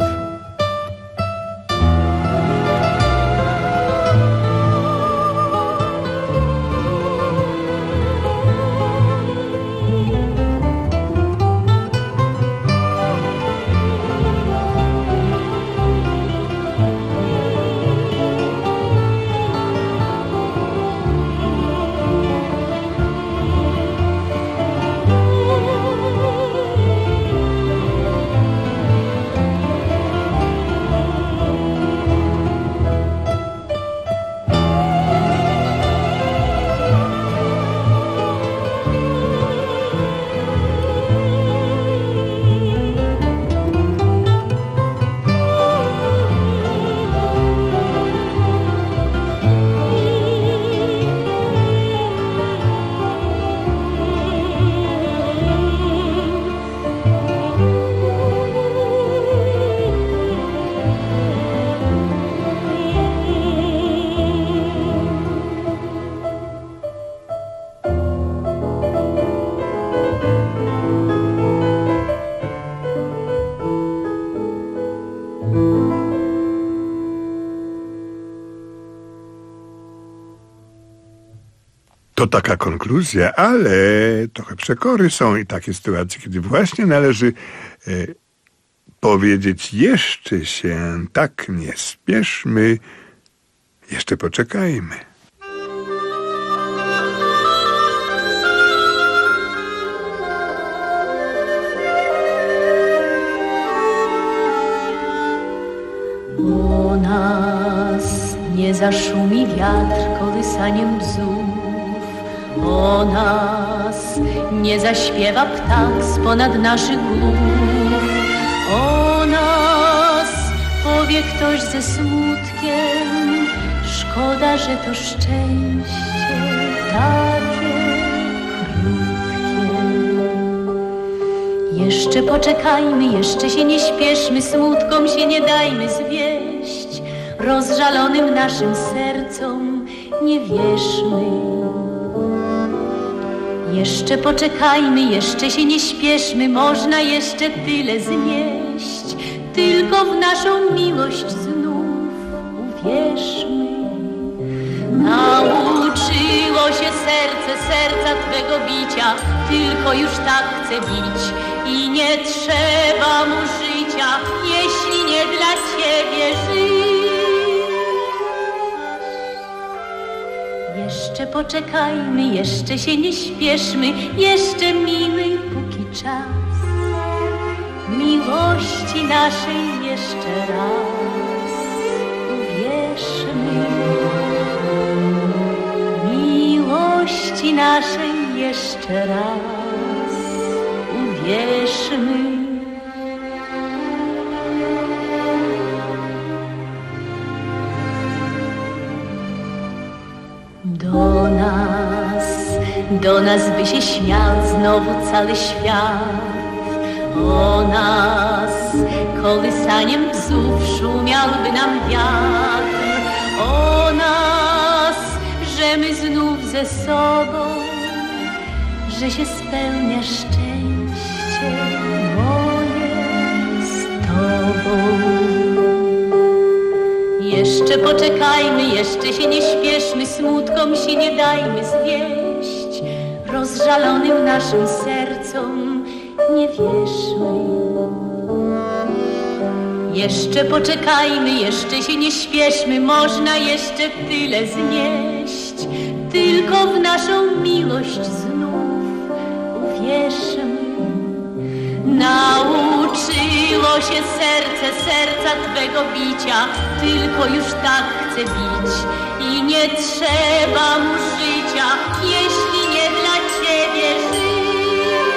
To taka konkluzja, ale trochę przekory są i takie sytuacje, kiedy właśnie należy e, powiedzieć jeszcze się tak nie spieszmy, jeszcze poczekajmy. O nas nie zaszumi wiatr kołysaniem bzów, o nas nie zaśpiewa ptak z-ponad naszych głów, o nas powie ktoś ze smutkiem, szkoda, że to szczęście takie krótkie. Jeszcze poczekajmy, jeszcze się nie śpieszmy, smutkom się nie dajmy zwieść, rozżalonym naszym sercom nie wierzmy. Jeszcze poczekajmy, jeszcze się nie śpieszmy, można jeszcze tyle znieść, tylko w naszą miłość znów uwierzmy. Nauczyło się serce serca Twego bicia, tylko już tak chce bić i nie trzeba mu życia, jeśli nie dla Ciebie żyć. Jeszcze poczekajmy, jeszcze się nie śpieszmy, jeszcze miły póki czas miłości naszej jeszcze raz uwierzmy. Miłości naszej jeszcze raz uwierzmy. Do nas, do nas by się śmiał znowu cały świat, o nas kołysaniem bzów szumiałby nam wiatr, o nas, że my znów ze sobą, że się spełnia szczęście moje z Tobą. Jeszcze poczekajmy, jeszcze się nie śpieszmy, smutkom się nie dajmy zwieść, rozżalonym naszym sercom nie wierzmy. Jeszcze poczekajmy, jeszcze się nie śpieszmy, można jeszcze tyle znieść, tylko w naszą miłość znów uwierzmy. Nauczyło się serce serca Twego bicia, tylko już tak chce bić i nie trzeba mu życia, jeśli nie dla Ciebie żyć.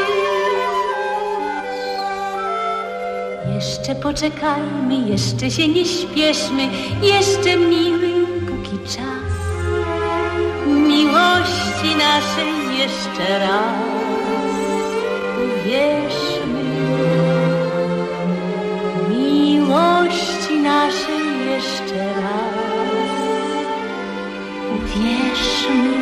Jeszcze poczekajmy, jeszcze się nie śpieszmy, jeszcze miły póki czas miłości naszej jeszcze raz uwierzmy. Miłości naszej jeszcze raz uwierzmy.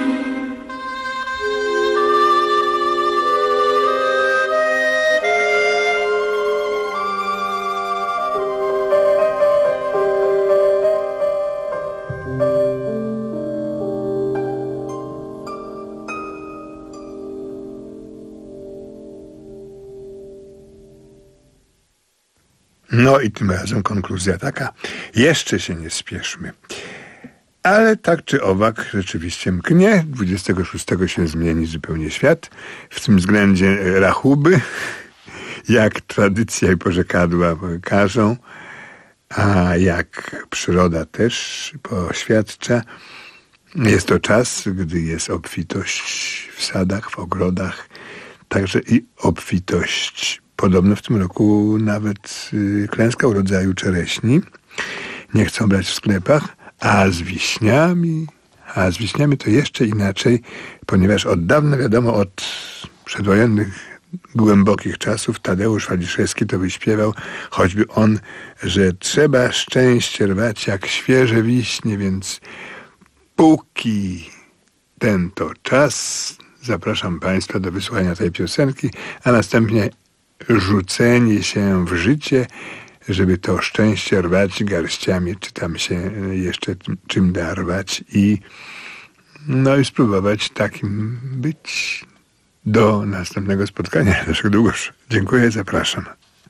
No i tym razem konkluzja taka, jeszcze się nie spieszmy. Ale tak czy owak rzeczywiście mknie, dwudziestego szóstego się zmieni zupełnie świat, w tym względzie rachuby, jak tradycja i porzekadła każą, a jak przyroda też poświadcza. Jest to czas, gdy jest obfitość w sadach, w ogrodach, także i obfitość. Podobno w tym roku nawet y, klęska urodzaju czereśni. Nie chcą brać w sklepach, a z wiśniami, a z wiśniami to jeszcze inaczej, ponieważ od dawna wiadomo, od przedwojennych głębokich czasów Tadeusz Waliszewski to wyśpiewał, choćby on, że trzeba szczęście rwać jak świeże wiśnie, więc póki ten to czas, zapraszam Państwa do wysłuchania tej piosenki, a następnie rzucenie się w życie, żeby to szczęście rwać garściami, czy tam się jeszcze czym da rwać i No i spróbować takim być. Do następnego spotkania. Leszek Długosz. Dziękuję, zapraszam.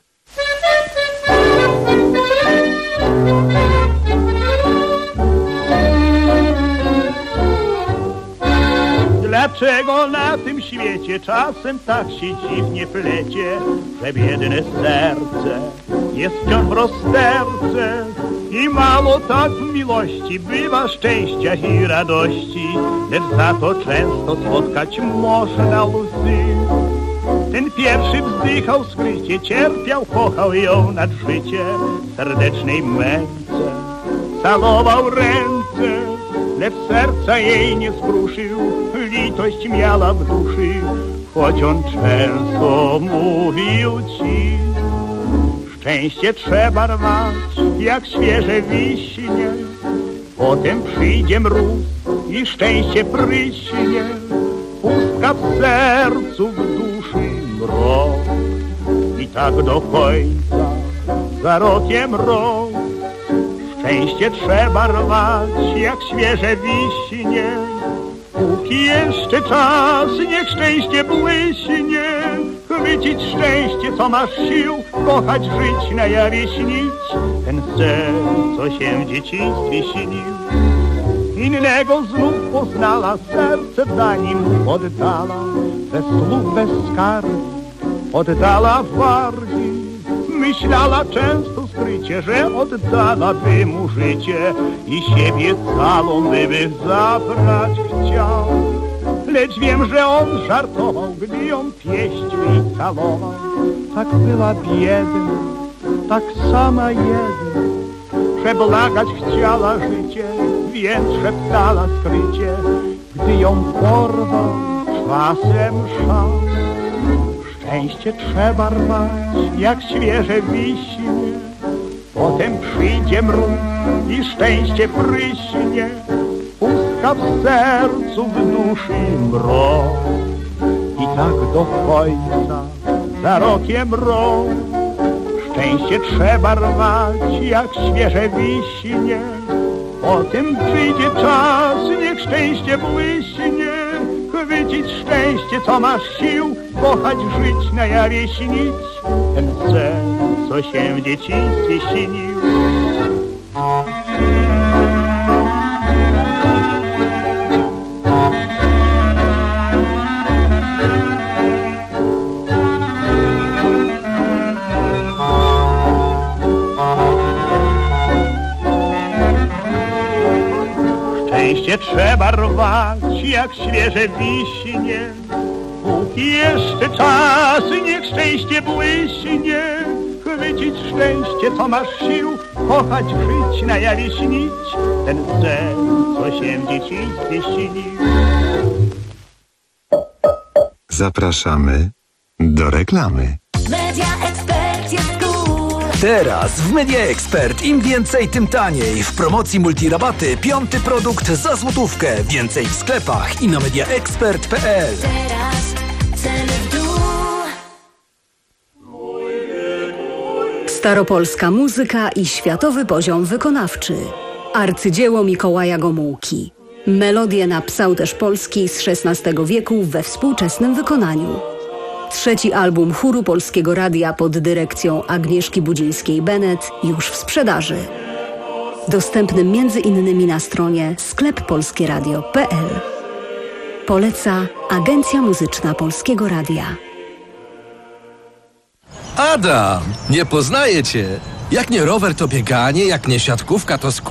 Dlaczego na tym świecie czasem tak się dziwnie plecie, że biedne serce jest wciąż w rozterce i mało tak w miłości bywa szczęścia i radości, lecz za to często spotkać można łzy. Ten pierwszy wzdychał skrycie, cierpiał, kochał ją nad życie, w serdecznej męce całował ręce, lecz serca jej nie skruszył, litość miała w duszy, choć on często mówił ci. Szczęście trzeba rwać, jak świeże wiśnie, potem przyjdzie mróz i szczęście pryśnie, pustka w sercu, w duszy mrok. I tak do końca, za rokiem rok, szczęście trzeba rwać, jak świeże wiśnie, póki jeszcze czas, niech szczęście błyśnie, chwycić szczęście, co masz sił, kochać, żyć, na jawie śnić, ten sen, co się w dzieciństwie śnił. Innego znów poznała, serce za nim oddala, bez słów, bez skargi, oddala wargi. Myślała często skrycie, że oddałaby mu życie i siebie całą by zabrać chciał. Lecz wiem, że on żartował, gdy ją pieścił i całował. Tak była biedna, tak sama jedna, przebłagać chciała życie, więc szeptała skrycie, gdy ją porwał czasem szał. Szczęście trzeba rwać, jak świeże wiśnie, potem przyjdzie mróz i szczęście pryśnie, pustka w sercu, w duszy mrok. I tak do końca, za rokiem rok, szczęście trzeba rwać, jak świeże wiśnie, potem przyjdzie czas, niech szczęście błyśnie, chwycić szczęście, co masz sił, kochać, żyć, na jawie śnić, ten sen, co się w dzieciństwie śnił. Szczęście trzeba rwać, jak świeże wiśnie, póki jeszcze czas, niech szczęście błyśnie, chwycić szczęście, co masz sił, kochać, żyć, na jawie śnić, ten sen, co się w dzieciństwie śnił. Zapraszamy do reklamy. Media Expert jest cool. Teraz w Media Expert im więcej, tym taniej. W promocji multirabaty piąty produkt za złotówkę. Więcej w sklepach i na media expert kropka p l. Teraz ceny w dół. Staropolska muzyka i światowy poziom wykonawczy. Arcydzieło Mikołaja Gomułki. Melodie napisał też Polski z szesnastego wieku we współczesnym wykonaniu. Trzeci album chóru Polskiego Radia pod dyrekcją Agnieszki Budzińskiej-Bennett już w sprzedaży. Dostępny między innymi na stronie sklep polskie radio kropka p l. Poleca Agencja Muzyczna Polskiego Radia. Adam, nie poznaję cię. Jak nie rower, to bieganie, jak nie siatkówka, to skórka.